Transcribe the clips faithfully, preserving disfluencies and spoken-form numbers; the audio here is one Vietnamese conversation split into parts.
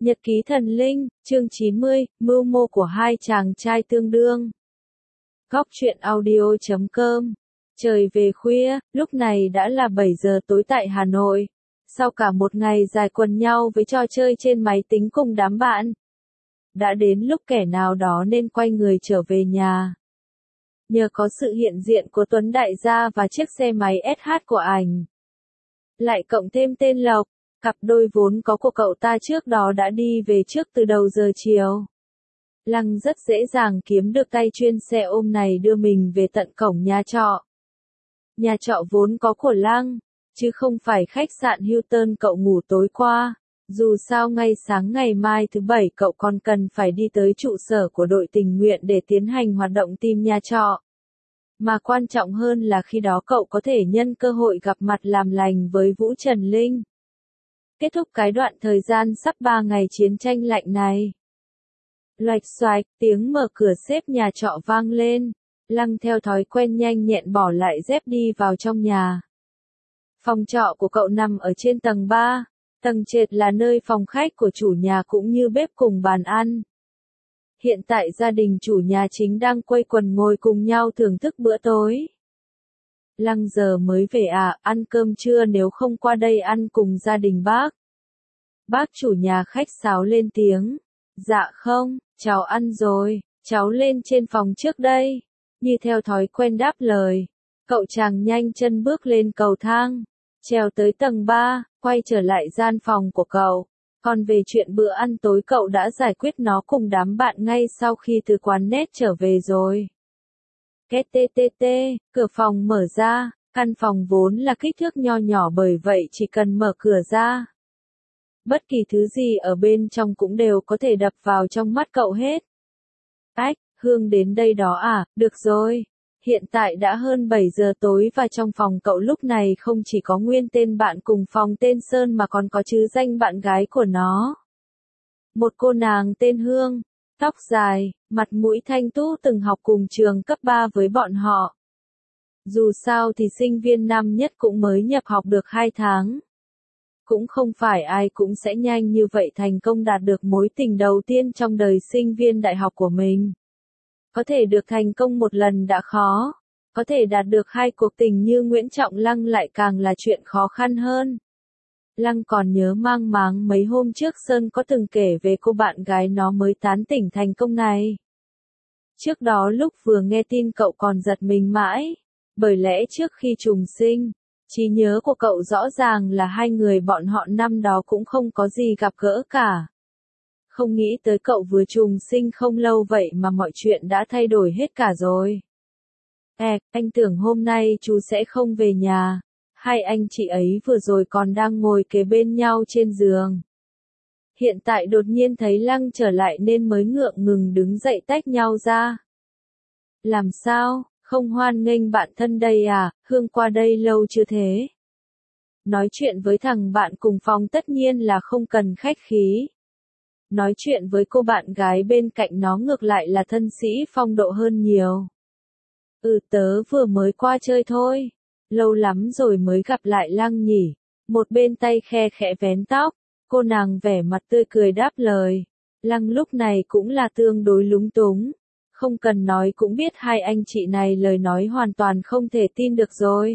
Nhật ký thần linh, chương chín mươi, mưu mô của hai chàng trai tương đương. Góc truyện audio chấm com. Trời về khuya, lúc này đã là bảy giờ tối tại Hà Nội. Sau cả một ngày dài quần nhau với trò chơi trên máy tính cùng đám bạn, đã đến lúc kẻ nào đó nên quay người trở về nhà. Nhờ có sự hiện diện của Tuấn đại gia và chiếc xe máy ét hát của ảnh, lại cộng thêm tên Lộc, cặp đôi vốn có của cậu ta trước đó đã đi về trước từ đầu giờ chiều. Lăng rất dễ dàng kiếm được tay chuyên xe ôm này đưa mình về tận cổng nhà trọ. Nhà trọ vốn có của Lăng, chứ không phải khách sạn Hilton cậu ngủ tối qua. Dù sao ngay sáng ngày mai thứ bảy cậu còn cần phải đi tới trụ sở của đội tình nguyện để tiến hành hoạt động tìm nhà trọ. Mà quan trọng hơn là khi đó cậu có thể nhân cơ hội gặp mặt làm lành với Vũ Trần Linh. Kết thúc cái đoạn thời gian sắp ba ngày chiến tranh lạnh này. Loạch xoạch, tiếng mở cửa xếp nhà trọ vang lên. Lăng theo thói quen nhanh nhẹn bỏ lại dép đi vào trong nhà. Phòng trọ của cậu nằm ở trên tầng ba. Tầng trệt là nơi phòng khách của chủ nhà cũng như bếp cùng bàn ăn. Hiện tại gia đình chủ nhà chính đang quây quần ngồi cùng nhau thưởng thức bữa tối. Lăng giờ mới về à, ăn cơm trưa nếu không qua đây ăn cùng gia đình bác. Bác chủ nhà khách sáo lên tiếng. Dạ không, cháu ăn rồi, cháu lên trên phòng trước đây. Như theo thói quen đáp lời, cậu chàng nhanh chân bước lên cầu thang, trèo tới tầng ba, quay trở lại gian phòng của cậu. Còn về chuyện bữa ăn tối cậu đã giải quyết nó cùng đám bạn ngay sau khi từ quán net trở về rồi. Két tê tê tê, cửa phòng mở ra, căn phòng vốn là kích thước nho nhỏ bởi vậy chỉ cần mở cửa ra. Bất kỳ thứ gì ở bên trong cũng đều có thể đập vào trong mắt cậu hết. Ách, Hương đến đây đó à, được rồi. Hiện tại đã hơn bảy giờ tối và trong phòng cậu lúc này không chỉ có nguyên tên bạn cùng phòng tên Sơn mà còn có chứ danh bạn gái của nó. Một cô nàng tên Hương, tóc dài, mặt mũi thanh tú từng học cùng trường cấp ba với bọn họ. Dù sao thì sinh viên năm nhất cũng mới nhập học được hai tháng. Cũng không phải ai cũng sẽ nhanh như vậy thành công đạt được mối tình đầu tiên trong đời sinh viên đại học của mình. Có thể được thành công một lần đã khó, có thể đạt được hai cuộc tình như Nguyễn Trọng Lăng lại càng là chuyện khó khăn hơn. Lăng còn nhớ mang máng mấy hôm trước Sơn có từng kể về cô bạn gái nó mới tán tỉnh thành công này. Trước đó lúc vừa nghe tin cậu còn giật mình mãi, bởi lẽ trước khi trùng sinh, trí nhớ của cậu rõ ràng là hai người bọn họ năm đó cũng không có gì gặp gỡ cả. Không nghĩ tới cậu vừa trùng sinh không lâu vậy mà mọi chuyện đã thay đổi hết cả rồi. Ê, anh tưởng hôm nay chú sẽ không về nhà. Hai anh chị ấy vừa rồi còn đang ngồi kế bên nhau trên giường. Hiện tại đột nhiên thấy Lăng trở lại nên mới ngượng ngừng đứng dậy tách nhau ra. Làm sao, không hoan nghênh bạn thân đây à, Hương qua đây lâu chưa thế? Nói chuyện với thằng bạn cùng phòng tất nhiên là không cần khách khí. Nói chuyện với cô bạn gái bên cạnh nó ngược lại là thân sĩ phong độ hơn nhiều. Ừ tớ vừa mới qua chơi thôi. Lâu lắm rồi mới gặp lại Lăng nhỉ. Một bên tay khe khẽ vén tóc. Cô nàng vẻ mặt tươi cười đáp lời. Lăng lúc này cũng là tương đối lúng túng. Không cần nói cũng biết hai anh chị này lời nói hoàn toàn không thể tin được rồi.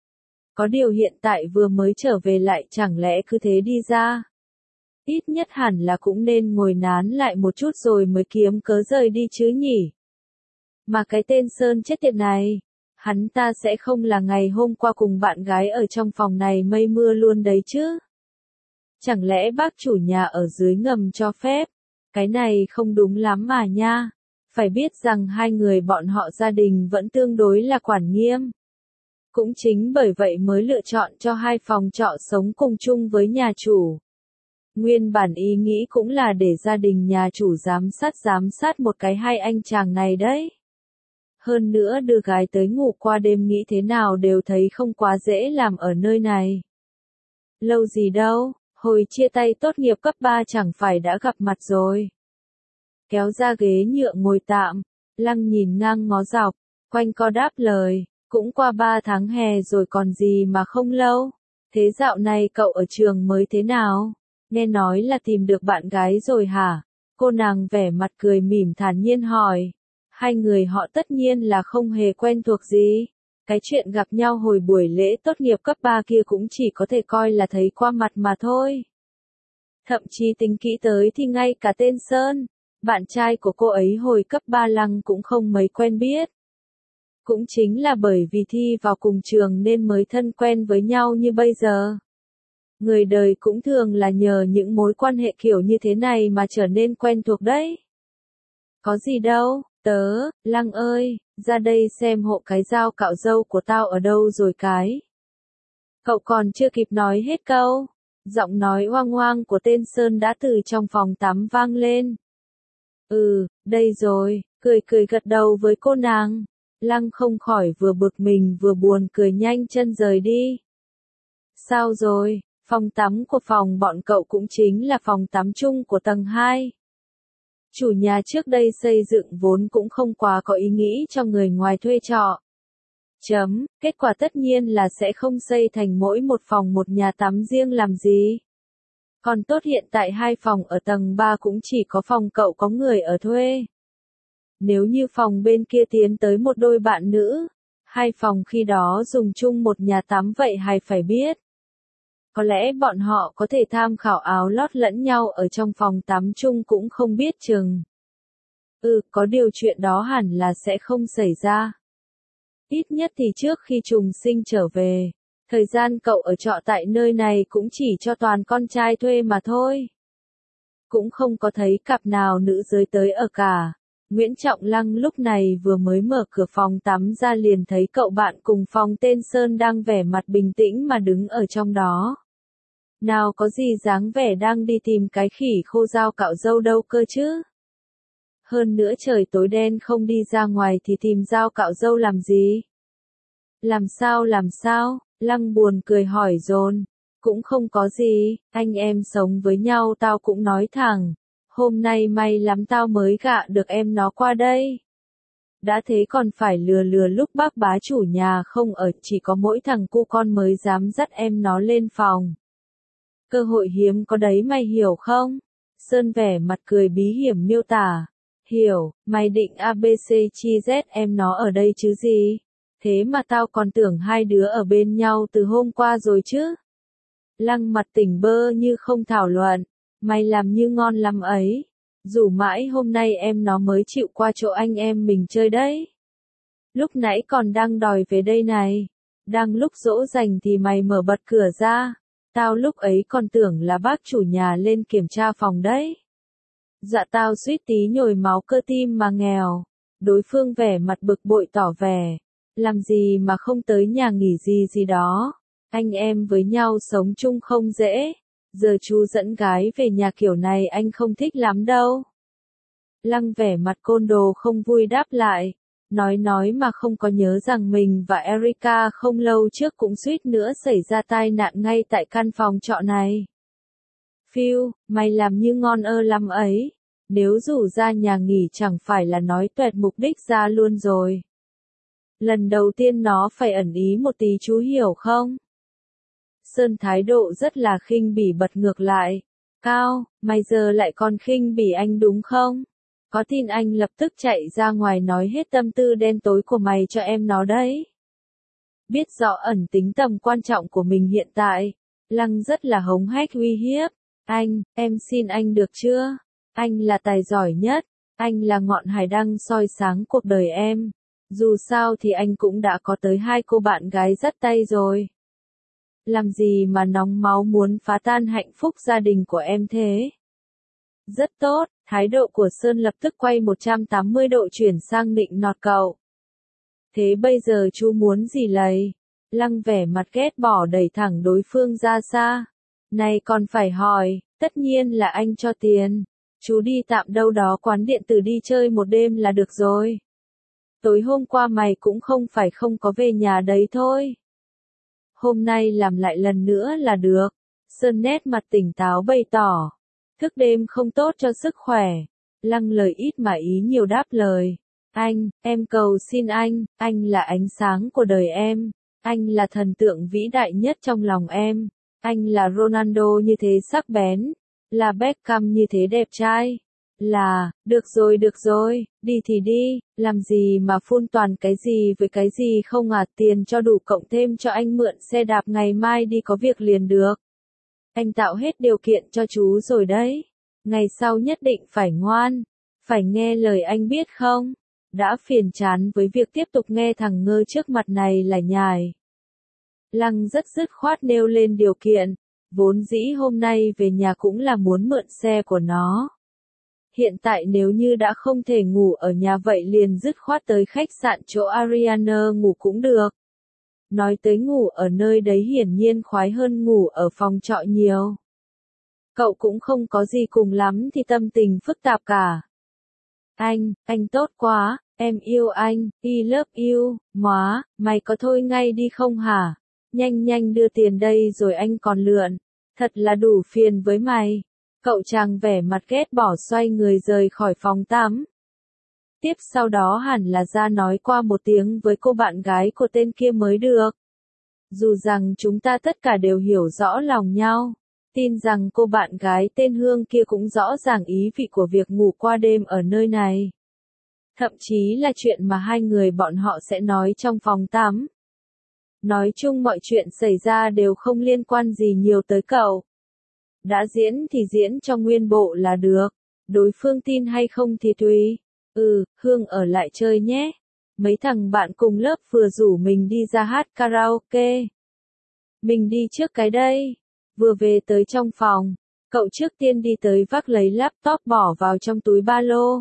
Có điều hiện tại vừa mới trở về lại chẳng lẽ cứ thế đi ra. Ít nhất hẳn là cũng nên ngồi nán lại một chút rồi mới kiếm cớ rời đi chứ nhỉ. Mà cái tên Sơn chết tiệt này, hắn ta sẽ không là ngày hôm qua cùng bạn gái ở trong phòng này mây mưa luôn đấy chứ. Chẳng lẽ bác chủ nhà ở dưới ngầm cho phép? Cái này không đúng lắm mà nha. Phải biết rằng hai người bọn họ gia đình vẫn tương đối là quản nghiêm. Cũng chính bởi vậy mới lựa chọn cho hai phòng trọ sống cùng chung với nhà chủ. Nguyên bản ý nghĩ cũng là để gia đình nhà chủ giám sát giám sát một cái hai anh chàng này đấy. Hơn nữa đưa gái tới ngủ qua đêm nghĩ thế nào đều thấy không quá dễ làm ở nơi này. Lâu gì đâu, hồi chia tay tốt nghiệp cấp ba chẳng phải đã gặp mặt rồi. Kéo ra ghế nhựa ngồi tạm, Lăng nhìn ngang ngó dọc, quanh co đáp lời, cũng qua ba tháng hè rồi còn gì mà không lâu. Thế dạo này cậu ở trường mới thế nào? Nghe nói là tìm được bạn gái rồi hả? Cô nàng vẻ mặt cười mỉm thản nhiên hỏi. Hai người họ tất nhiên là không hề quen thuộc gì. Cái chuyện gặp nhau hồi buổi lễ tốt nghiệp cấp ba kia cũng chỉ có thể coi là thấy qua mặt mà thôi. Thậm chí tính kỹ tới thì ngay cả tên Sơn, bạn trai của cô ấy hồi cấp ba Lăng cũng không mấy quen biết. Cũng chính là bởi vì thi vào cùng trường nên mới thân quen với nhau như bây giờ. Người đời cũng thường là nhờ những mối quan hệ kiểu như thế này mà trở nên quen thuộc đấy. Có gì đâu, tớ, Lăng ơi, ra đây xem hộ cái dao cạo râu của tao ở đâu rồi cái. Cậu còn chưa kịp nói hết câu. Giọng nói oang oang của tên Sơn đã từ trong phòng tắm vang lên. Ừ, đây rồi, cười cười gật đầu với cô nàng. Lăng không khỏi vừa bực mình vừa buồn cười nhanh chân rời đi. Sao rồi, phòng tắm của phòng bọn cậu cũng chính là phòng tắm chung của tầng hai. Chủ nhà trước đây xây dựng vốn cũng không quá có ý nghĩ cho người ngoài thuê trọ. Chấm, kết quả tất nhiên là sẽ không xây thành mỗi một phòng một nhà tắm riêng làm gì. Còn tốt hiện tại hai phòng ở tầng ba cũng chỉ có phòng cậu có người ở thuê. Nếu như phòng bên kia tiến tới một đôi bạn nữ, hai phòng khi đó dùng chung một nhà tắm vậy hay phải biết. Có lẽ bọn họ có thể tham khảo áo lót lẫn nhau ở trong phòng tắm chung cũng không biết chừng. Ừ, có điều chuyện đó hẳn là sẽ không xảy ra. Ít nhất thì trước khi trùng sinh trở về, thời gian cậu ở trọ tại nơi này cũng chỉ cho toàn con trai thuê mà thôi. Cũng không có thấy cặp nào nữ giới tới ở cả. Nguyễn Trọng Lăng lúc này vừa mới mở cửa phòng tắm ra liền thấy cậu bạn cùng phòng tên Sơn đang vẻ mặt bình tĩnh mà đứng ở trong đó. Nào có gì dáng vẻ đang đi tìm cái khỉ khô dao cạo râu đâu cơ chứ. Hơn nữa trời tối đen không đi ra ngoài thì tìm dao cạo râu làm gì? Làm sao làm sao? Lăng buồn cười hỏi dồn. Cũng không có gì, anh em sống với nhau tao cũng nói thẳng. Hôm nay may lắm tao mới gạ được em nó qua đây. Đã thế còn phải lừa lừa lúc bác bá chủ nhà không ở, chỉ có mỗi thằng cu con mới dám dắt em nó lên phòng. Cơ hội hiếm có đấy mày hiểu không? Sơn vẻ mặt cười bí hiểm miêu tả. Hiểu, mày định a bê xê chi Z em nó ở đây chứ gì? Thế mà tao còn tưởng hai đứa ở bên nhau từ hôm qua rồi chứ. Lăng mặt tỉnh bơ như không thảo luận. Mày làm như ngon lắm ấy. Rủ mãi hôm nay em nó mới chịu qua chỗ anh em mình chơi đấy. Lúc nãy còn đang đòi về đây này. Đang lúc dỗ dành thì mày mở bật cửa ra. Tao lúc ấy còn tưởng là bác chủ nhà lên kiểm tra phòng đấy. Dạ tao suýt tí nhồi máu cơ tim mà nghèo. Đối phương vẻ mặt bực bội tỏ vẻ. Làm gì mà không tới nhà nghỉ gì gì đó. Anh em với nhau sống chung không dễ. Giờ chú dẫn gái về nhà kiểu này anh không thích lắm đâu. Lăng vẻ mặt côn đồ không vui đáp lại. Nói nói mà không có nhớ rằng mình và Erica không lâu trước cũng suýt nữa xảy ra tai nạn ngay tại căn phòng trọ này. Phiu, mày làm như ngon ơ lắm ấy. Nếu rủ ra nhà nghỉ chẳng phải là nói tuẹt mục đích ra luôn rồi. Lần đầu tiên nó phải ẩn ý một tí chú hiểu không? Sơn thái độ rất là khinh bỉ bật ngược lại. Cao, mày giờ lại còn khinh bỉ anh đúng không? Có tin anh lập tức chạy ra ngoài nói hết tâm tư đen tối của mày cho em nó đấy. Biết rõ ẩn tính tầm quan trọng của mình hiện tại. Lăng rất là hống hách uy hiếp. Anh, em xin anh được chưa? Anh là tài giỏi nhất. Anh là ngọn hải đăng soi sáng cuộc đời em. Dù sao thì anh cũng đã có tới hai cô bạn gái dắt tay rồi. Làm gì mà nóng máu muốn phá tan hạnh phúc gia đình của em thế? Rất tốt, thái độ của Sơn lập tức quay một trăm tám mươi độ chuyển sang nịnh nọt cậu. Thế bây giờ chú muốn gì lầy? Lăng vẻ mặt ghét bỏ đẩy thẳng đối phương ra xa. Này còn phải hỏi, tất nhiên là anh cho tiền. Chú đi tạm đâu đó quán điện tử đi chơi một đêm là được rồi. Tối hôm qua mày cũng không phải không có về nhà đấy thôi. Hôm nay làm lại lần nữa là được. Sơn nét mặt tỉnh táo bày tỏ. Thức đêm không tốt cho sức khỏe. Lăng lời ít mà ý nhiều đáp lời. Anh, em cầu xin anh, anh là ánh sáng của đời em. Anh là thần tượng vĩ đại nhất trong lòng em. Anh là Ronaldo như thế sắc bén, là Beckham như thế đẹp trai. Là, được rồi được rồi, đi thì đi, làm gì mà phun toàn cái gì với cái gì không à, tiền cho đủ cộng thêm cho anh mượn xe đạp ngày mai đi có việc liền được. Anh tạo hết điều kiện cho chú rồi đấy. Ngày sau nhất định phải ngoan, phải nghe lời anh biết không? Đã phiền chán với việc tiếp tục nghe thằng ngơ trước mặt này là nhài. Lăng rất dứt khoát nêu lên điều kiện, vốn dĩ hôm nay về nhà cũng là muốn mượn xe của nó. Hiện tại nếu như đã không thể ngủ ở nhà vậy liền dứt khoát tới khách sạn chỗ Ariana ngủ cũng được. Nói tới ngủ ở nơi đấy hiển nhiên khoái hơn ngủ ở phòng trọ nhiều. Cậu cũng không có gì cùng lắm thì tâm tình phức tạp cả. Anh, anh tốt quá, em yêu anh, I love you, móa, mày có thôi ngay đi không hả? Nhanh nhanh đưa tiền đây rồi anh còn lượn. Thật là đủ phiền với mày. Cậu chàng vẻ mặt ghét bỏ xoay người rời khỏi phòng tắm. Tiếp sau đó hẳn là ra nói qua một tiếng với cô bạn gái của tên kia mới được. Dù rằng chúng ta tất cả đều hiểu rõ lòng nhau. Tin rằng cô bạn gái tên Hương kia cũng rõ ràng ý vị của việc ngủ qua đêm ở nơi này. Thậm chí là chuyện mà hai người bọn họ sẽ nói trong phòng tắm. Nói chung mọi chuyện xảy ra đều không liên quan gì nhiều tới cậu. Đã diễn thì diễn cho nguyên bộ là được. Đối phương tin hay không thì tùy. Ừ, Hương ở lại chơi nhé. Mấy thằng bạn cùng lớp vừa rủ mình đi ra hát karaoke. Mình đi trước cái đây. Vừa về tới trong phòng, cậu trước tiên đi tới vác lấy laptop bỏ vào trong túi ba lô.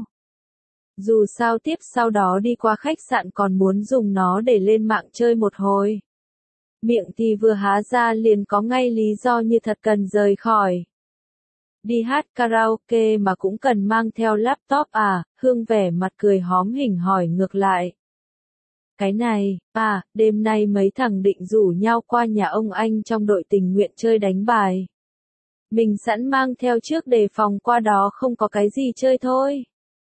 Dù sao tiếp sau đó đi qua khách sạn còn muốn dùng nó để lên mạng chơi một hồi. Miệng thì vừa há ra liền có ngay lý do như thật cần rời khỏi. Đi hát karaoke mà cũng cần mang theo laptop à, Hương vẻ mặt cười hóm hỉnh hỏi ngược lại. Cái này, à, đêm nay mấy thằng định rủ nhau qua nhà ông anh trong đội tình nguyện chơi đánh bài. Mình sẵn mang theo trước đề phòng qua đó không có cái gì chơi thôi.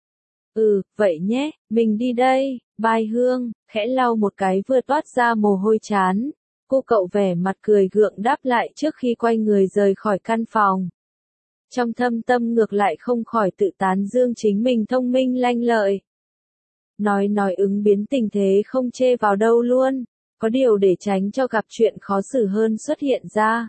Ừ, vậy nhé, mình đi đây, bye Hương, khẽ lau một cái vừa toát ra mồ hôi chán. Cô cậu vẻ mặt cười gượng đáp lại trước khi quay người rời khỏi căn phòng. Trong thâm tâm ngược lại không khỏi tự tán dương chính mình thông minh lanh lợi. Nói nói ứng biến tình thế không chê vào đâu luôn, có điều để tránh cho gặp chuyện khó xử hơn xuất hiện ra.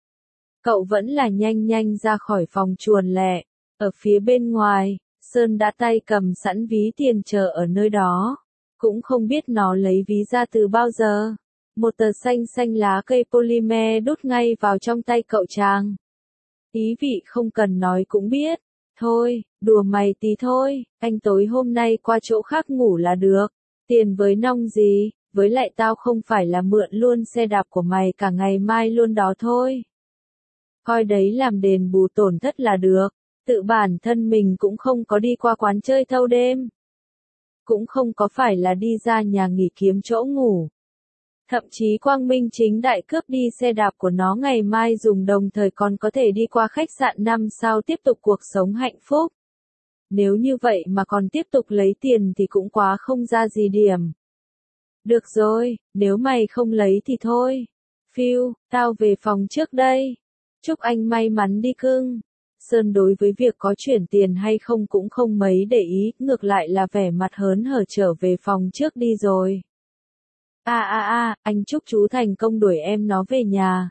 Cậu vẫn là nhanh nhanh ra khỏi phòng chuồn lẹ, ở phía bên ngoài, Sơn đã tay cầm sẵn ví tiền chờ ở nơi đó, cũng không biết nó lấy ví ra từ bao giờ. Một tờ xanh xanh lá cây polymer đút ngay vào trong tay cậu chàng. Ý vị không cần nói cũng biết. Thôi, đùa mày tí thôi, anh tối hôm nay qua chỗ khác ngủ là được. Tiền với nong gì, với lại tao không phải là mượn luôn xe đạp của mày cả ngày mai luôn đó thôi. Coi đấy làm đền bù tổn thất là được, tự bản thân mình cũng không có đi qua quán chơi thâu đêm. Cũng không có phải là đi ra nhà nghỉ kiếm chỗ ngủ. Thậm chí quang minh chính đại cướp đi xe đạp của nó ngày mai dùng đồng thời còn có thể đi qua khách sạn năm sao tiếp tục cuộc sống hạnh phúc. Nếu như vậy mà còn tiếp tục lấy tiền thì cũng quá không ra gì điểm. Được rồi, nếu mày không lấy thì thôi. Phiu, tao về phòng trước đây. Chúc anh may mắn đi cưng. Sơn đối với việc có chuyển tiền hay không cũng không mấy để ý, ngược lại là vẻ mặt hớn hở trở về phòng trước đi rồi. À à à, anh chúc chú thành công đuổi em nó về nhà.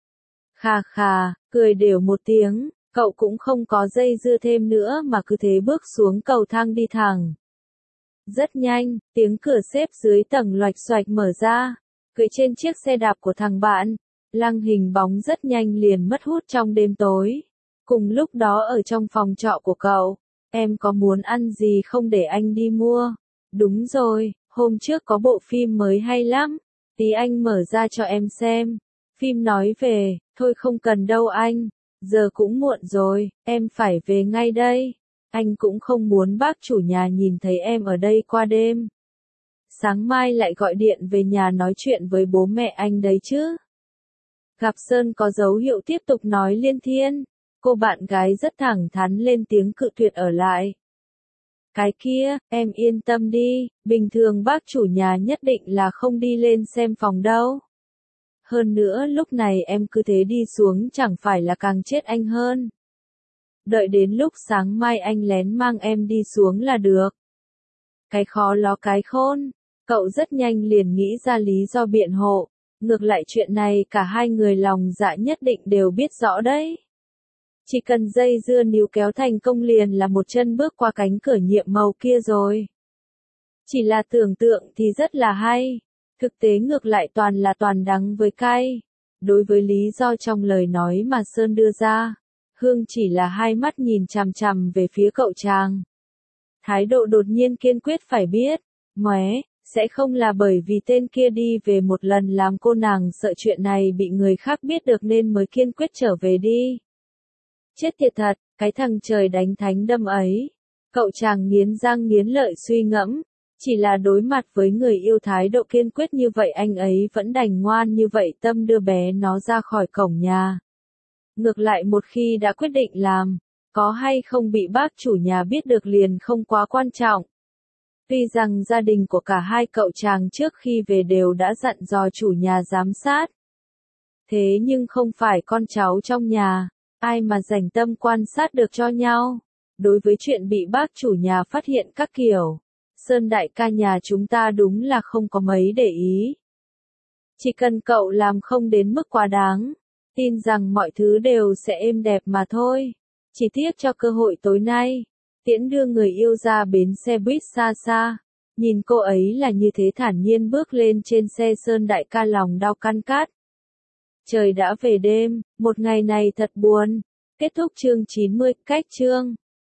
Khà khà, cười đều một tiếng, cậu cũng không có dây dưa thêm nữa mà cứ thế bước xuống cầu thang đi thẳng. Rất nhanh, tiếng cửa xếp dưới tầng loạch xoạch mở ra, cưỡi trên chiếc xe đạp của thằng bạn, Lăng hình bóng rất nhanh liền mất hút trong đêm tối. Cùng lúc đó ở trong phòng trọ của cậu, em có muốn ăn gì không để anh đi mua? Đúng rồi, hôm trước có bộ phim mới hay lắm, tí anh mở ra cho em xem. Phim nói về, thôi không cần đâu anh, giờ cũng muộn rồi, em phải về ngay đây. Anh cũng không muốn bác chủ nhà nhìn thấy em ở đây qua đêm. Sáng mai lại gọi điện về nhà nói chuyện với bố mẹ anh đấy chứ. Gặp Sơn có dấu hiệu tiếp tục nói liên thiên, cô bạn gái rất thẳng thắn lên tiếng cự tuyệt ở lại. Cái kia, em yên tâm đi, bình thường bác chủ nhà nhất định là không đi lên xem phòng đâu. Hơn nữa lúc này em cứ thế đi xuống chẳng phải là càng chết anh hơn. Đợi đến lúc sáng mai anh lén mang em đi xuống là được. Cái khó ló cái khôn, cậu rất nhanh liền nghĩ ra lý do biện hộ. Ngược lại chuyện này cả hai người lòng dạ nhất định đều biết rõ đấy. Chỉ cần dây dưa níu kéo thành công liền là một chân bước qua cánh cửa nhiệm màu kia rồi. Chỉ là tưởng tượng thì rất là hay, thực tế ngược lại toàn là toàn đắng với cay. Đối với lý do trong lời nói mà Sơn đưa ra, Hương chỉ là hai mắt nhìn chằm chằm về phía cậu chàng. Thái độ đột nhiên kiên quyết phải biết, móe, sẽ không là bởi vì tên kia đi về một lần làm cô nàng sợ chuyện này bị người khác biết được nên mới kiên quyết trở về đi. Chết tiệt thật, cái thằng trời đánh thánh đâm ấy. Cậu chàng nghiến răng nghiến lợi suy ngẫm, chỉ là đối mặt với người yêu thái độ kiên quyết như vậy anh ấy vẫn đành ngoan như vậy tâm đưa bé nó ra khỏi cổng nhà. Ngược lại một khi đã quyết định làm, có hay không bị bác chủ nhà biết được liền không quá quan trọng. Tuy rằng gia đình của cả hai cậu chàng trước khi về đều đã dặn dò chủ nhà giám sát. Thế nhưng không phải con cháu trong nhà, ai mà dành tâm quan sát được cho nhau. Đối với chuyện bị bác chủ nhà phát hiện các kiểu, Sơn đại ca nhà chúng ta đúng là không có mấy để ý. Chỉ cần cậu làm không đến mức quá đáng, tin rằng mọi thứ đều sẽ êm đẹp mà thôi. Chỉ tiếc cho cơ hội tối nay, tiễn đưa người yêu ra bến xe buýt xa xa. Nhìn cô ấy là như thế thản nhiên bước lên trên xe Sơn đại ca lòng đau căn cát. Trời đã về đêm, một ngày này thật buồn. Kết thúc chương chín mươi, cách chương.